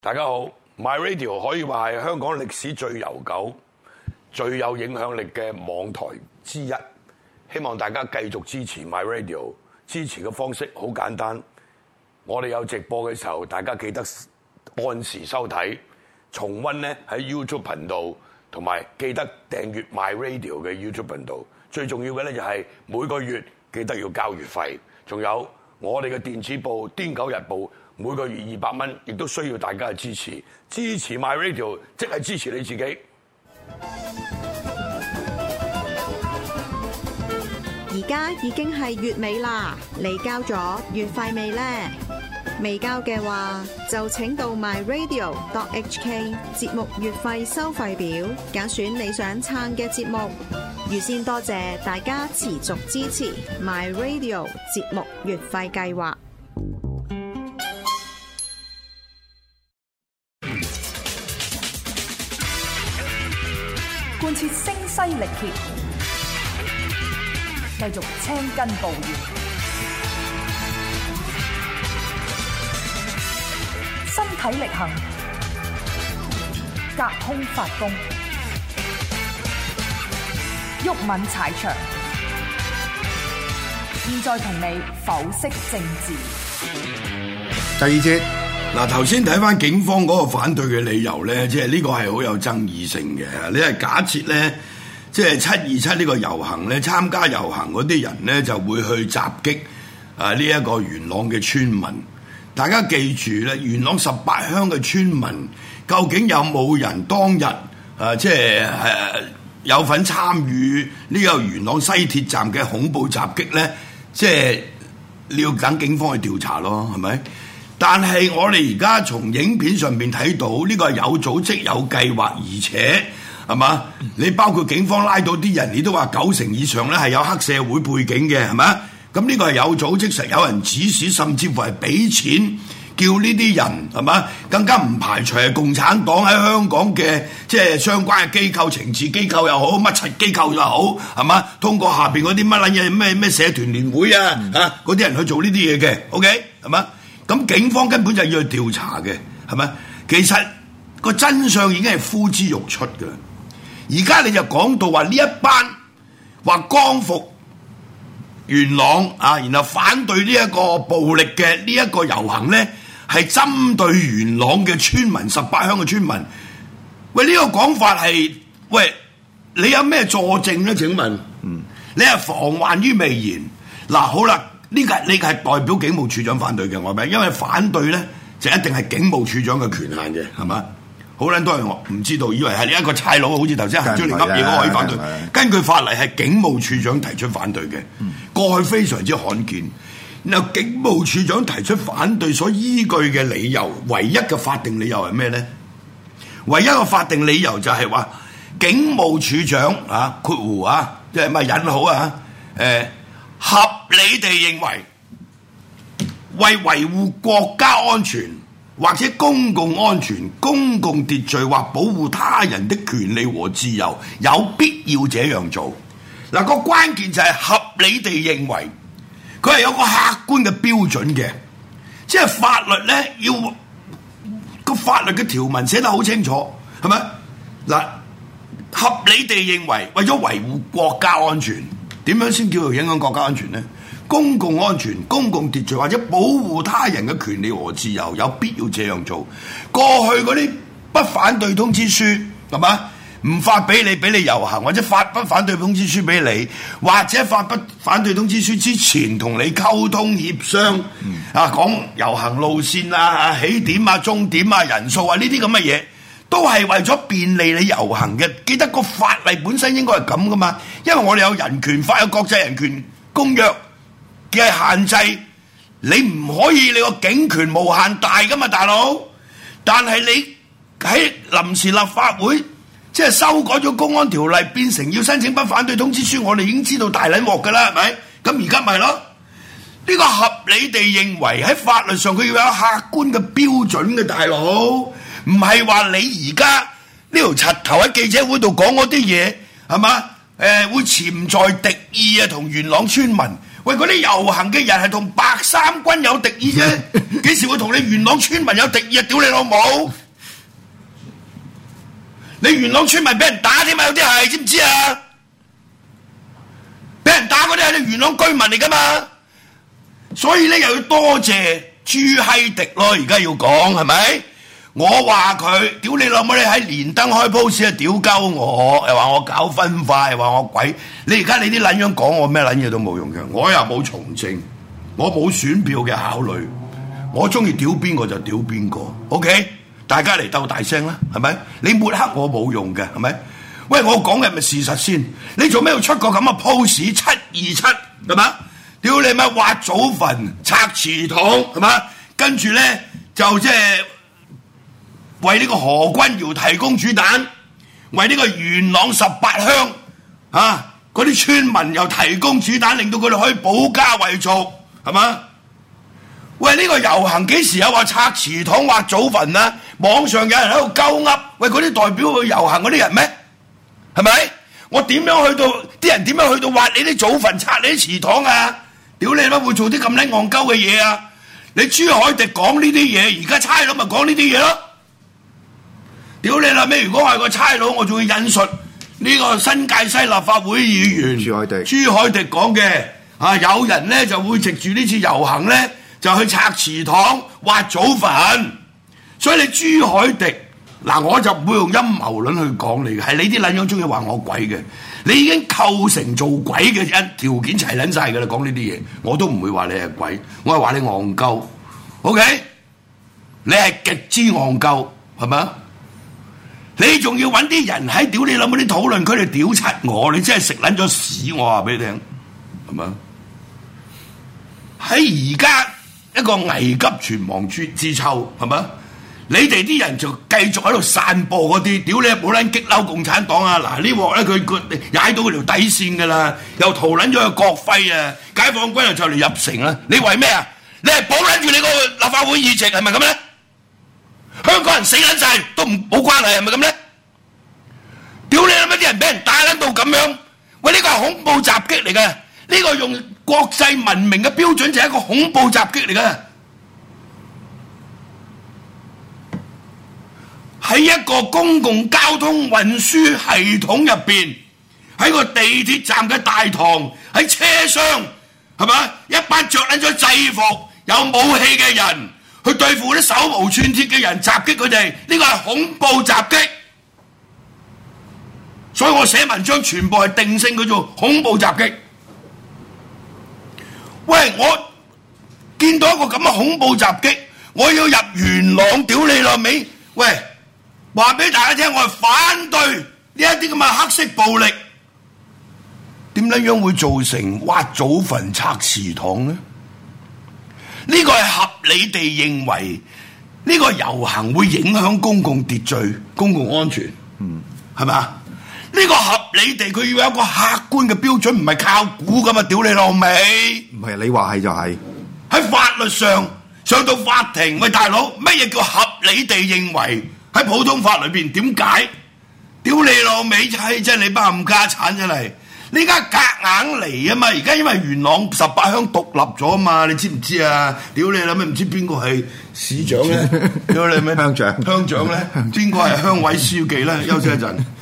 大家好 ，My Radio 可以話係香港歷史最悠久、最有影響力嘅網台之一。希望大家繼續支持 My Radio， 支持嘅方式好簡單，我哋有直播嘅時候，大家記得按時收睇，重溫呢喺 YouTube 頻道，同埋記得訂閱 My Radio 嘅 YouTube 頻道。最重要嘅咧就係每個月記得要交月費，仲有我哋嘅電子報《癲狗日報》。每個月200蚊，亦都需要大家嘅支持。支持 My Radio， 即係支持你自己。 而家已經係月尾啦，你交咗月費未呢？未交嘅話，就請到 myradio.hk 節目月費收費表，揀選你想撐嘅節目。預先多謝大家持續支持 My Radio 節目月費計劃。 貫徹聲嘶力竭，繼續青筋暴現，身體力行，隔空發功，毓民踩場。現在同你剖析政治。 第二節。嗱，頭先睇翻警方嗰個反對嘅理由咧，即係呢個係好有爭議性嘅。你係假設咧，即係727呢個遊行咧，參加遊行嗰啲人咧就會去襲擊呢一個元朗嘅村民。大家記住咧，元朗18鄉嘅村民究竟有冇人當日即係有份參與呢個元朗西鐵站嘅恐怖襲擊咧？即係你要等警方去調查咯，係咪？但係我哋而家從影片上面睇到呢個係有組織有計劃，而且係嘛？你包括警方拉到啲人，你都話90%以上咧係有黑社會背景嘅，係咪？咁呢個係有組織，實有人指使，甚至乎係俾錢叫呢啲人係嘛？更加唔排除係共產黨喺香港嘅即係相關嘅機構、情治機構又好，乜柒機構又好，係嘛？通過下邊嗰啲乜撚嘢咩社團聯會啊嗰啲人去做呢啲嘢嘅 ，OK 係嘛？咁警方根本就要去調查嘅，係咪？其實個真相已經係呼之欲出嘅。而家你就講到話呢一班話光復元朗啊，然後反對呢一個暴力嘅呢一個遊行咧，係針對元朗嘅村民18鄉嘅村民。喂，呢個講法係喂，你有咩佐證咧？請問，你係防患於未然。嗱，好啦。呢個你係代表警務處長反對嘅，我明，因為反對咧就一定係警務處長嘅權限嘅，係嘛？好撚多人我唔知道，以為係一個差佬，好似頭先行出嚟噏嘢嗰可以反對。根據法例係警務處長提出反對嘅，過去非常之罕見。然後警務處長提出反對所依據嘅理由，唯一嘅法定理由係咩咧？唯一嘅法定理由就係話警務處長括弧即係咪引號合理地認為，為維護國家安全或者公共安全、公共秩序或保護他人的權利和自由，有必要這樣做。嗱，個關鍵就係合理地認為，佢係有個客觀嘅標準嘅，即係法律咧要個法律嘅條文寫得好清楚，係咪？嗱，合理地認為，為咗維護國家安全。點樣先叫做影響國家安全呢？公共安全、公共秩序或者保護他人嘅權利和自由，有必要這樣做。過去嗰啲不反對通知書係嘛？唔發俾你遊行，或者發不反對通知書俾你，或者發不反對通知書之前同你溝通協商，講遊行路線啊、起點啊、終點啊、人數啊呢啲咁嘅嘢。都係為咗便利你遊行嘅，記得個法例本身應該係咁噶嘛，因為我哋有人權法、有國際人權公約嘅限制，你唔可以你個警權無限大噶嘛，大佬。但係你喺臨時立法會即係修改咗公安條例，變成要申請不反對通知書，我哋已經知道大撚鑊噶啦，係咪？咁而家咪咯，呢個合理地認為喺法律上佢要有客觀嘅標準嘅，大佬。唔係話你而家呢條柒頭喺記者會度講嗰啲嘢係嘛？會潛在敵意啊，同元朗村民。 喂，嗰啲遊行嘅人係同白衫軍有敵意啫，幾時會同你元朗村民有敵意啊？屌你老母！你元朗村民俾人打添嘛？有啲係知唔知啊？俾人打嗰啲係你元朗居民嚟噶嘛？所以咧又要多謝朱閪迪咯，而家要講係咪？我話佢屌你老母！你喺連登開 post 啊，屌鳩我，又話我搞分化，又話我鬼。你而家你啲撚樣講我咩撚嘢都冇用嘅，我又冇從政，我冇選票嘅考慮，我中意屌邊個就屌邊個。OK， 大家嚟鬥大聲啦，係咪？你抹黑我冇用嘅，係咪？喂，我講嘅係咪事實先？你做咩要出個咁嘅 post 727係嘛？屌你咪挖祖墳、拆祠堂係嘛？跟住咧就即係為呢個何君堯提供主彈，為呢個元朗18鄉啊嗰啲村民又提供主彈，令到佢哋可以保家衛族係嘛？喂，呢個遊行幾時有話拆祠堂、挖祖墳啊？網上有人喺度鳩噏，喂，嗰啲代表去遊行嗰啲人咩？係咪？我點樣去到啲人點樣去到挖你啲祖墳、拆你啲祠堂啊？屌你乜會做啲咁撚戇鳩嘅嘢啊？你朱凱廸講呢啲嘢，而家差佬咪講呢啲嘢咯？屌你啦咩！如果我係個差佬，我仲要引述呢個新界西立法會議員朱凱廸講嘅啊，有人咧就會藉住呢次遊行咧就去拆祠堂、挖祖墳，所以你朱凱廸嗱，我就唔會用陰謀論去講你嘅，係你啲撚樣中意話我鬼嘅，你已經構成做鬼嘅條件齊撚晒㗎啦，講呢啲嘢我都唔會話你係鬼，我係話你戇鳩 ，OK？ 你係極之戇鳩，係咪啊？你仲要揾啲人喺屌你諗嗰啲討論區度屌柒我，你真係食撚咗屎！我話俾你聽，係咪？喺而家一個危急存亡之秋，係咪？你哋啲人就繼續喺度散播嗰啲屌你冇撚激嬲共產黨啊！嗱呢鑊咧佢踩到佢條底線㗎啦，又塗撚咗個國徽啊！解放軍又就嚟入城啦！你為咩啊？你係保撚住你個立法會議席係咪咁咧？香港人死撚晒都冇關係係咪咁咧？屌你諗乜啲人俾人打撚到咁樣？喂，呢個係恐怖襲擊嚟嘅，呢個用國際文明嘅標準就係一個恐怖襲擊嚟嘅。喺一個公共交通運輸系統入邊，喺個地鐵站嘅大堂，喺車廂係嘛？一班着撚咗制服有武器嘅人去對付啲手無寸鐵嘅人，襲擊佢哋，呢個係恐怖襲擊。所以我寫文章全部係定性佢做恐怖襲擊。喂，我見到一個咁嘅恐怖襲擊，我要入元朗屌你老味！喂，話俾大家聽，我係反對呢一啲咁嘅黑色暴力。點樣會造成挖祖墳、拆祠堂呢？呢個係合理地認為呢個遊行會影響公共秩序、公共安全，係咪啊？呢個合理地佢要有一個客觀嘅標準，唔係靠估咁啊！屌你老味！唔係你話係就係。喺法律上上到法庭，喂大佬，乜嘢叫合理地認為？喺普通法裏邊點解？屌你老味，真係你班冚家產真係！你而家夾硬嚟啊嘛！而家因為元朗18鄉獨立咗啊嘛，你知唔知啊？屌你老味，唔知邊個係市長咧？屌你咩鄉長咧？邊個係鄉委書記咧？休息一陣。